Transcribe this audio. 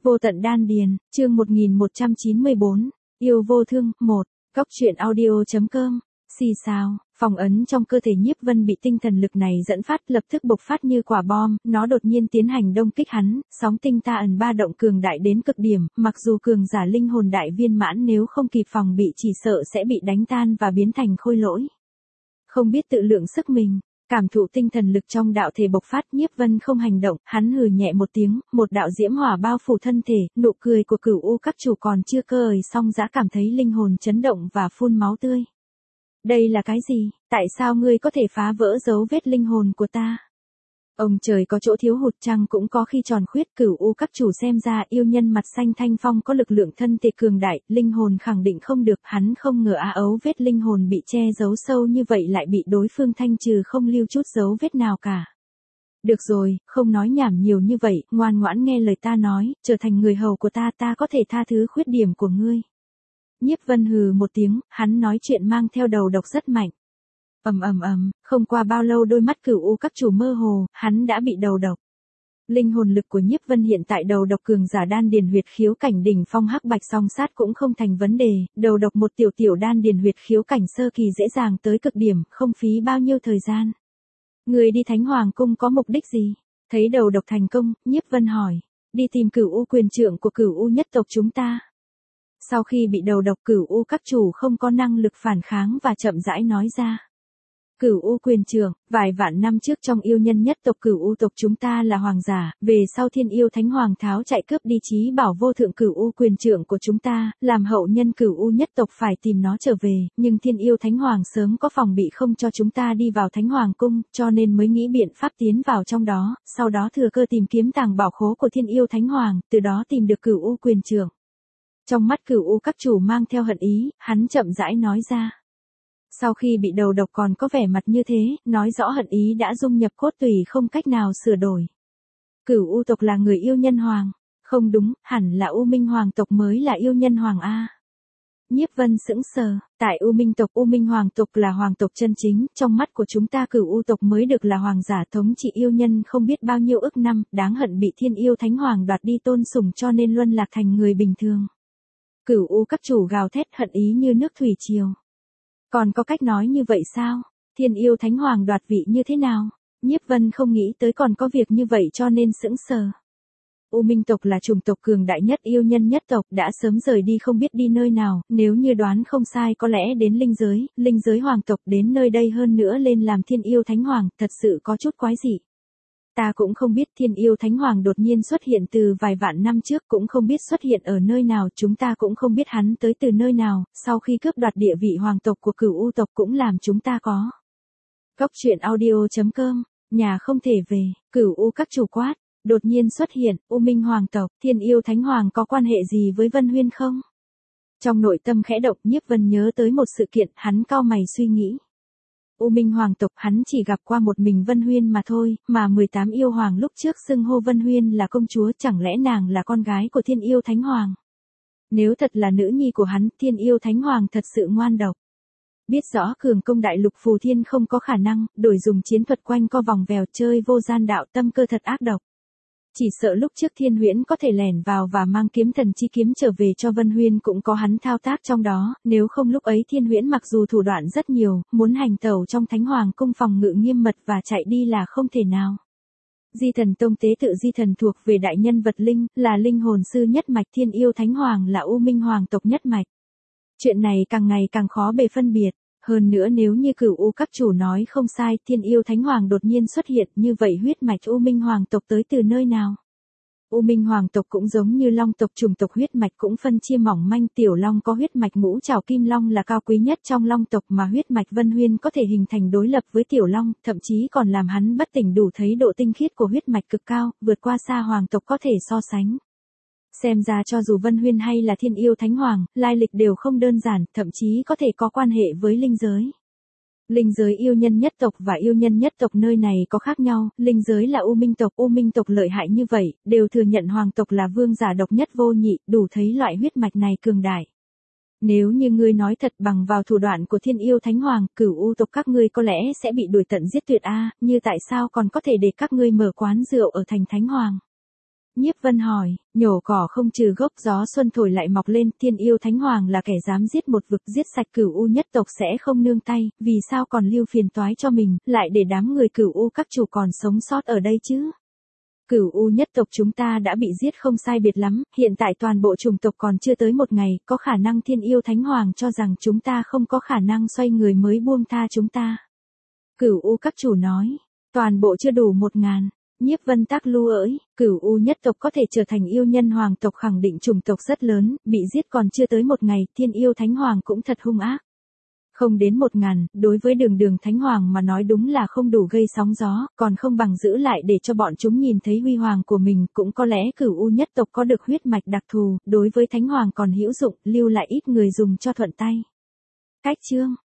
Vô tận đan điền, chương 1194, yêu vô thương, 1, Cóc truyện audio.com, xì xào, phong ấn trong cơ thể Nhiếp Vân bị tinh thần lực này dẫn phát lập tức bộc phát như quả bom, nó đột nhiên tiến hành đông kích hắn, sóng tinh ta ẩn ba động cường đại đến cực điểm, mặc dù cường giả linh hồn đại viên mãn nếu không kịp phòng bị chỉ sợ sẽ bị đánh tan và biến thành khôi lỗi. Không biết tự lượng sức mình. Cảm thụ tinh thần lực trong đạo thể bộc phát, Nhiếp Vân không hành động, hắn hừ nhẹ một tiếng, một đạo diễm hỏa bao phủ thân thể, nụ cười của Cửu U các chủ còn chưa cơ ời xong đã cảm thấy linh hồn chấn động và phun máu tươi. Đây là cái gì? Tại sao ngươi có thể phá vỡ dấu vết linh hồn của ta? Ông trời có chỗ thiếu hụt chăng cũng có khi tròn khuyết. Cửu U các chủ xem ra yêu nhân mặt xanh thanh phong có lực lượng thân thể cường đại, linh hồn khẳng định không được, hắn không ngờ ấu vết linh hồn bị che giấu sâu như vậy lại bị đối phương thanh trừ không lưu chút dấu vết nào cả. Được rồi, không nói nhảm nhiều như vậy, ngoan ngoãn nghe lời ta nói, trở thành người hầu của ta, ta có thể tha thứ khuyết điểm của ngươi. Nhiếp Vân hừ một tiếng, hắn nói chuyện mang theo đầu độc rất mạnh. Không qua bao lâu đôi mắt Cửu U các chủ mơ hồ, hắn đã bị đầu độc. Linh hồn lực của Nhiếp Vân hiện tại đầu độc cường giả đan điền huyệt khiếu cảnh đỉnh phong hắc bạch song sát cũng không thành vấn đề, đầu độc một tiểu đan điền huyệt khiếu cảnh sơ kỳ dễ dàng tới cực điểm, không phí bao nhiêu thời gian. Người đi Thánh Hoàng cung có mục đích gì? Thấy đầu độc thành công, Nhiếp Vân hỏi, đi tìm Cửu U quyền trượng của Cửu U nhất tộc chúng ta. Sau khi bị đầu độc, Cửu U các chủ không có năng lực phản kháng và chậm rãi nói ra. Cửu U quyền trượng, vài vạn năm trước trong yêu nhân nhất tộc Cửu U tộc chúng ta là hoàng giả, về sau Thiên Yêu Thánh Hoàng tháo chạy cướp đi chí bảo vô thượng Cửu U quyền trượng của chúng ta, làm hậu nhân Cửu U nhất tộc phải tìm nó trở về, nhưng Thiên Yêu Thánh Hoàng sớm có phòng bị không cho chúng ta đi vào Thánh Hoàng cung, cho nên mới nghĩ biện pháp tiến vào trong đó, sau đó thừa cơ tìm kiếm tàng bảo khố của Thiên Yêu Thánh Hoàng, từ đó tìm được Cửu U quyền trượng. Trong mắt Cửu U các chủ mang theo hận ý, hắn chậm rãi nói ra. Sau khi bị đầu độc còn có vẻ mặt như thế, nói rõ hận ý đã dung nhập cốt tủy không cách nào sửa đổi. Cửu U tộc là người yêu nhân hoàng. Không đúng, hẳn là U Minh Hoàng tộc mới là yêu nhân hoàng A. Nhiếp Vân sững sờ, tại U Minh tộc U Minh Hoàng tộc là hoàng tộc chân chính, trong mắt của chúng ta Cửu U tộc mới được là hoàng giả thống trị yêu nhân không biết bao nhiêu ức năm, đáng hận bị Thiên Yêu Thánh Hoàng đoạt đi tôn sủng cho nên luân lạc thành người bình thường. Cửu U các chủ gào thét hận ý như nước thủy triều. Còn có cách nói như vậy sao? Thiên Yêu Thánh Hoàng đoạt vị như thế nào? Nhiếp Vân không nghĩ tới còn có việc như vậy cho nên sững sờ. U Minh tộc là chủng tộc cường đại nhất yêu nhân nhất tộc đã sớm rời đi không biết đi nơi nào, nếu như đoán không sai có lẽ đến linh giới hoàng tộc đến nơi đây hơn nữa lên làm Thiên Yêu Thánh Hoàng, thật sự có chút quái dị. Ta cũng không biết Thiên Yêu Thánh Hoàng đột nhiên xuất hiện từ vài vạn năm trước cũng không biết xuất hiện ở nơi nào, chúng ta cũng không biết hắn tới từ nơi nào, sau khi cướp đoạt địa vị hoàng tộc của Cửu U tộc cũng làm chúng ta có. Cóc truyện audio.com, nhà không thể về, Cửu U các chủ quát, đột nhiên xuất hiện, U Minh Hoàng tộc, Thiên Yêu Thánh Hoàng có quan hệ gì với Vân Huyên không? Trong nội tâm khẽ động, Nhiếp Vân nhớ tới một sự kiện, hắn cau mày suy nghĩ. U Minh Hoàng tộc hắn chỉ gặp qua một mình Vân Huyên mà thôi, mà 18 yêu hoàng lúc trước xưng hô Vân Huyên là công chúa, chẳng lẽ nàng là con gái của Thiên Yêu Thánh Hoàng? Nếu thật là nữ nhi của hắn, Thiên Yêu Thánh Hoàng thật sự ngoan độc. Biết rõ cường công đại lục phù thiên không có khả năng, đổi dùng chiến thuật quanh co vòng vèo chơi vô gian đạo, tâm cơ thật ác độc. Chỉ sợ lúc trước Thiên Huyễn có thể lẻn vào và mang kiếm thần chi kiếm trở về cho Vân Huyên cũng có hắn thao tác trong đó, nếu không lúc ấy Thiên Huyễn mặc dù thủ đoạn rất nhiều, muốn hành tẩu trong Thánh Hoàng cung phòng ngự nghiêm mật và chạy đi là không thể nào. Di Thần Tông tế tự Di Thần thuộc về đại nhân vật linh, là linh hồn sư nhất mạch, Thiên Yêu Thánh Hoàng là U Minh Hoàng tộc nhất mạch. Chuyện này càng ngày càng khó bề phân biệt. Hơn nữa nếu như Cửu U các chủ nói không sai, Thiên Yêu Thánh Hoàng đột nhiên xuất hiện, như vậy huyết mạch U Minh Hoàng tộc tới từ nơi nào? U Minh Hoàng tộc cũng giống như Long tộc, chủng tộc huyết mạch cũng phân chia mỏng manh, Tiểu Long có huyết mạch ngũ trảo kim long là cao quý nhất trong Long tộc mà huyết mạch Vân Huyên có thể hình thành đối lập với Tiểu Long, thậm chí còn làm hắn bất tỉnh đủ thấy độ tinh khiết của huyết mạch cực cao, vượt qua xa hoàng tộc có thể so sánh. Xem ra cho dù Vân Huyên hay là Thiên Yêu Thánh Hoàng, lai lịch đều không đơn giản, thậm chí có thể có quan hệ với linh giới. Linh giới yêu nhân nhất tộc và yêu nhân nhất tộc nơi này có khác nhau, linh giới là U Minh tộc lợi hại như vậy, đều thừa nhận hoàng tộc là vương giả độc nhất vô nhị, đủ thấy loại huyết mạch này cường đại. Nếu như ngươi nói thật bằng vào thủ đoạn của Thiên Yêu Thánh Hoàng, Cửu U tộc các ngươi có lẽ sẽ bị đuổi tận giết tuyệt a, như tại sao còn có thể để các ngươi mở quán rượu ở thành Thánh Hoàng? Nhiếp Vân hỏi, nhổ cỏ không trừ gốc, gió xuân thổi lại mọc lên, Thiên Yêu Thánh Hoàng là kẻ dám giết một vực, giết sạch Cửu U nhất tộc sẽ không nương tay, vì sao còn lưu phiền toái cho mình, lại để đám người Cửu U các chủ còn sống sót ở đây chứ? Cửu U nhất tộc chúng ta đã bị giết không sai biệt lắm, hiện tại toàn bộ chủng tộc còn chưa tới một ngày, có khả năng Thiên Yêu Thánh Hoàng cho rằng chúng ta không có khả năng xoay người mới buông tha chúng ta. Cửu U các chủ nói, toàn bộ chưa đủ 1.000. Nhiếp Vân tác lưu ỡi, Cửu U nhất tộc có thể trở thành yêu nhân hoàng tộc khẳng định chủng tộc rất lớn, bị giết còn chưa tới một ngày, Thiên Yêu Thánh Hoàng cũng thật hung ác. Không đến 1.000, đối với Đường Thánh Hoàng mà nói đúng là không đủ gây sóng gió, còn không bằng giữ lại để cho bọn chúng nhìn thấy huy hoàng của mình, cũng có lẽ Cửu U nhất tộc có được huyết mạch đặc thù, đối với Thánh Hoàng còn hữu dụng, lưu lại ít người dùng cho thuận tay. Cách chương